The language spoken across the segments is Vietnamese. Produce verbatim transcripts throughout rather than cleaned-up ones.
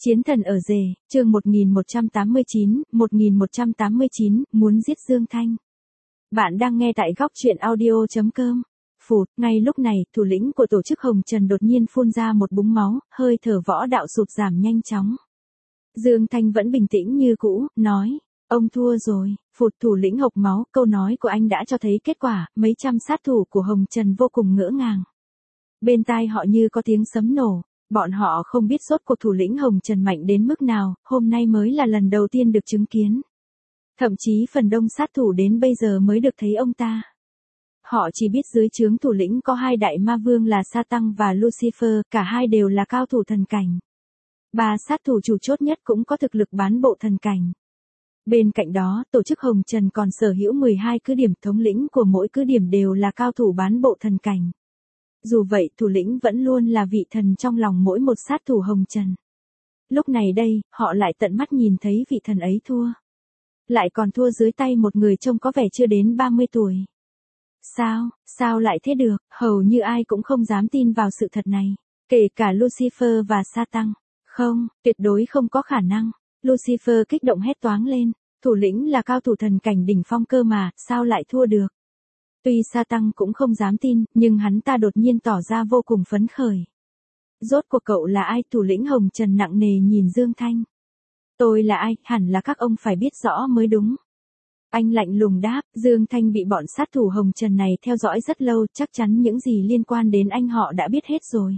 Chiến thần ở rể, chương một nghìn một trăm tám mươi chín, một nghìn một trăm tám mươi chín, muốn giết Dương Thanh. Bạn đang nghe tại góc truyện audio chấm com. Phụt, ngay lúc này, thủ lĩnh của tổ chức Hồng Trần đột nhiên phun ra một búng máu, hơi thở võ đạo sụt giảm nhanh chóng. Dương Thanh vẫn bình tĩnh như cũ, nói, ông thua rồi. Phụt, thủ lĩnh hộc máu, câu nói của anh đã cho thấy kết quả, mấy trăm sát thủ của Hồng Trần vô cùng ngỡ ngàng. Bên tai họ như có tiếng sấm nổ. Bọn họ không biết rốt cuộc thủ lĩnh Hồng Trần mạnh đến mức nào, hôm nay mới là lần đầu tiên được chứng kiến. Thậm chí phần đông sát thủ đến bây giờ mới được thấy ông ta. Họ chỉ biết dưới trướng thủ lĩnh có hai đại ma vương là Sa Tăng và Lucifer, cả hai đều là cao thủ thần cảnh. Ba sát thủ chủ chốt nhất cũng có thực lực bán bộ thần cảnh. Bên cạnh đó, tổ chức Hồng Trần còn sở hữu mười hai cứ điểm, thống lĩnh của mỗi cứ điểm đều là cao thủ bán bộ thần cảnh. Dù vậy, thủ lĩnh vẫn luôn là vị thần trong lòng mỗi một sát thủ Hồng Trần. Lúc này đây, họ lại tận mắt nhìn thấy vị thần ấy thua. Lại còn thua dưới tay một người trông có vẻ chưa đến ba mươi tuổi. Sao, sao lại thế được, hầu như ai cũng không dám tin vào sự thật này. Kể cả Lucifer và Sa Tăng. Không, tuyệt đối không có khả năng. Lucifer kích động hét toáng lên. Thủ lĩnh là cao thủ thần cảnh đỉnh phong cơ mà, sao lại thua được? Tuy Sa Tăng cũng không dám tin, nhưng hắn ta đột nhiên tỏ ra vô cùng phấn khởi. Rốt cuộc cậu là ai? Thủ lĩnh Hồng Trần nặng nề nhìn Dương Thanh. Tôi là ai? Hẳn là các ông phải biết rõ mới đúng. Anh lạnh lùng đáp, Dương Thanh bị bọn sát thủ Hồng Trần này theo dõi rất lâu, chắc chắn những gì liên quan đến anh họ đã biết hết rồi.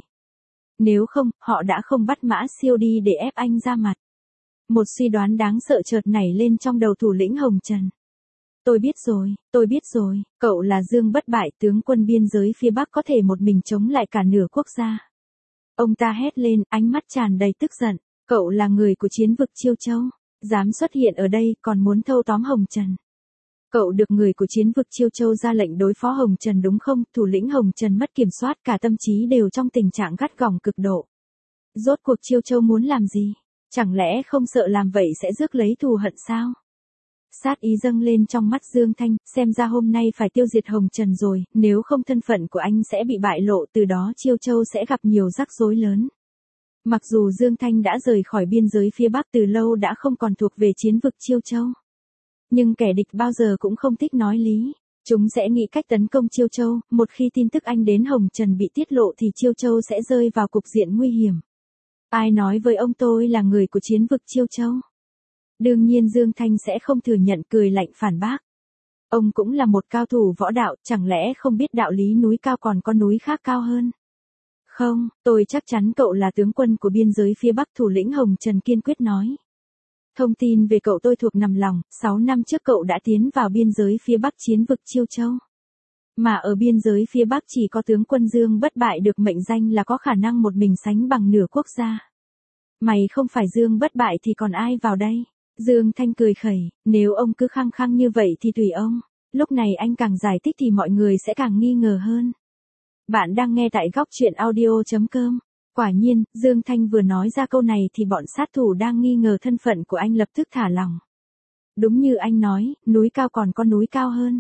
Nếu không, họ đã không bắt Mã Siêu đi để ép anh ra mặt. Một suy đoán đáng sợ chợt nảy lên trong đầu thủ lĩnh Hồng Trần. Tôi biết rồi, tôi biết rồi, cậu là Dương Bất Bại, tướng quân biên giới phía Bắc có thể một mình chống lại cả nửa quốc gia. Ông ta hét lên, ánh mắt tràn đầy tức giận, cậu là người của chiến vực Chiêu Châu, dám xuất hiện ở đây còn muốn thâu tóm Hồng Trần. Cậu được người của chiến vực Chiêu Châu ra lệnh đối phó Hồng Trần đúng không? Thủ lĩnh Hồng Trần mất kiểm soát, cả tâm trí đều trong tình trạng gắt gỏng cực độ. Rốt cuộc Chiêu Châu muốn làm gì? Chẳng lẽ không sợ làm vậy sẽ rước lấy thù hận sao? Sát ý dâng lên trong mắt Dương Thanh, xem ra hôm nay phải tiêu diệt Hồng Trần rồi, nếu không thân phận của anh sẽ bị bại lộ, từ đó Chiêu Châu sẽ gặp nhiều rắc rối lớn. Mặc dù Dương Thanh đã rời khỏi biên giới phía Bắc từ lâu đã không còn thuộc về chiến vực Chiêu Châu. Nhưng kẻ địch bao giờ cũng không thích nói lý. Chúng sẽ nghĩ cách tấn công Chiêu Châu, một khi tin tức anh đến Hồng Trần bị tiết lộ thì Chiêu Châu sẽ rơi vào cục diện nguy hiểm. Ai nói với ông tôi là người của chiến vực Chiêu Châu? Đương nhiên Dương Thanh sẽ không thừa nhận, cười lạnh phản bác. Ông cũng là một cao thủ võ đạo, chẳng lẽ không biết đạo lý núi cao còn có núi khác cao hơn? Không, tôi chắc chắn cậu là tướng quân của biên giới phía Bắc, thủ lĩnh Hồng Trần kiên quyết nói. Thông tin về cậu tôi thuộc nằm lòng, sáu năm trước cậu đã tiến vào biên giới phía Bắc chiến vực Chiêu Châu. Mà ở biên giới phía Bắc chỉ có tướng quân Dương Bất Bại được mệnh danh là có khả năng một mình sánh bằng nửa quốc gia. Mày không phải Dương Bất Bại thì còn ai vào đây? Dương Thanh cười khẩy, nếu ông cứ khăng khăng như vậy thì tùy ông. Lúc này anh càng giải thích thì mọi người sẽ càng nghi ngờ hơn. Bạn đang nghe tại góc truyện audio chấm com. Quả nhiên, Dương Thanh vừa nói ra câu này thì bọn sát thủ đang nghi ngờ thân phận của anh lập tức thả lỏng. Đúng như anh nói, núi cao còn có núi cao hơn.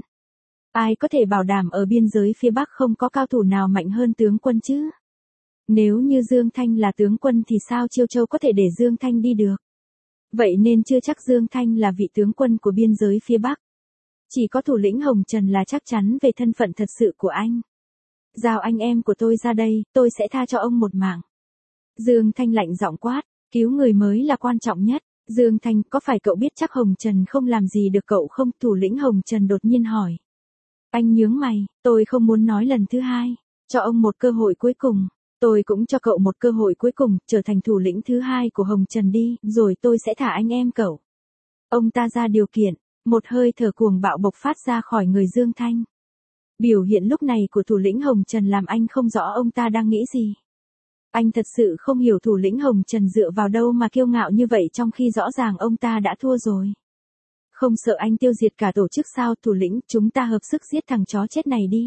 Ai có thể bảo đảm ở biên giới phía Bắc không có cao thủ nào mạnh hơn tướng quân chứ? Nếu như Dương Thanh là tướng quân thì sao Chiêu Châu có thể để Dương Thanh đi được? Vậy nên chưa chắc Dương Thanh là vị tướng quân của biên giới phía Bắc. Chỉ có thủ lĩnh Hồng Trần là chắc chắn về thân phận thật sự của anh. Giao anh em của tôi ra đây, tôi sẽ tha cho ông một mạng. Dương Thanh lạnh giọng quát, cứu người mới là quan trọng nhất. Dương Thanh, có phải cậu biết chắc Hồng Trần không làm gì được cậu không? Thủ lĩnh Hồng Trần đột nhiên hỏi. Anh nhướng mày, tôi không muốn nói lần thứ hai. Cho ông một cơ hội cuối cùng. Tôi cũng cho cậu một cơ hội cuối cùng, trở thành thủ lĩnh thứ hai của Hồng Trần đi, rồi tôi sẽ thả anh em cậu. Ông ta ra điều kiện, một hơi thở cuồng bạo bộc phát ra khỏi người Dương Thanh. Biểu hiện lúc này của thủ lĩnh Hồng Trần làm anh không rõ ông ta đang nghĩ gì. Anh thật sự không hiểu thủ lĩnh Hồng Trần dựa vào đâu mà kiêu ngạo như vậy trong khi rõ ràng ông ta đã thua rồi. Không sợ anh tiêu diệt cả tổ chức sao? Thủ lĩnh, chúng ta hợp sức giết thằng chó chết này đi.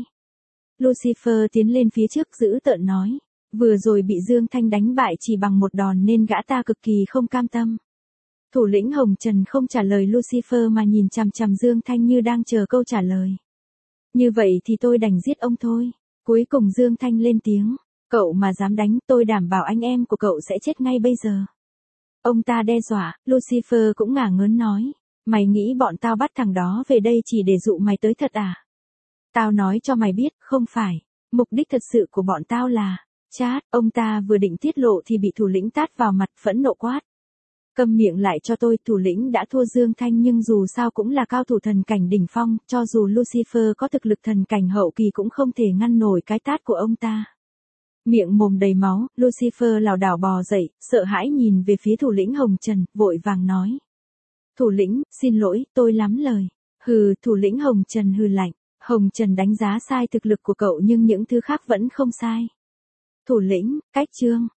Lucifer tiến lên phía trước dữ tợn nói. Vừa rồi bị Dương Thanh đánh bại chỉ bằng một đòn nên gã ta cực kỳ không cam tâm. Thủ lĩnh Hồng Trần không trả lời Lucifer mà nhìn chằm chằm Dương Thanh như đang chờ câu trả lời. Như vậy thì tôi đành giết ông thôi. Cuối cùng Dương Thanh lên tiếng. Cậu mà dám đánh, tôi đảm bảo anh em của cậu sẽ chết ngay bây giờ. Ông ta đe dọa, Lucifer cũng ngả ngớn nói. Mày nghĩ bọn tao bắt thằng đó về đây chỉ để dụ mày tới thật à? Tao nói cho mày biết, không phải. Mục đích thật sự của bọn tao là... Chát, ông ta vừa định tiết lộ thì bị thủ lĩnh tát vào mặt, phẫn nộ quát. Câm miệng lại cho tôi, thủ lĩnh đã thua Dương Thanh nhưng dù sao cũng là cao thủ thần cảnh đỉnh phong, cho dù Lucifer có thực lực thần cảnh hậu kỳ cũng không thể ngăn nổi cái tát của ông ta. Miệng mồm đầy máu, Lucifer lảo đảo bò dậy, sợ hãi nhìn về phía thủ lĩnh Hồng Trần, vội vàng nói. Thủ lĩnh, xin lỗi, tôi lắm lời. Hừ, thủ lĩnh Hồng Trần hừ lạnh. Hồng Trần đánh giá sai thực lực của cậu nhưng những thứ khác vẫn không sai. Thủ lĩnh, cách chương.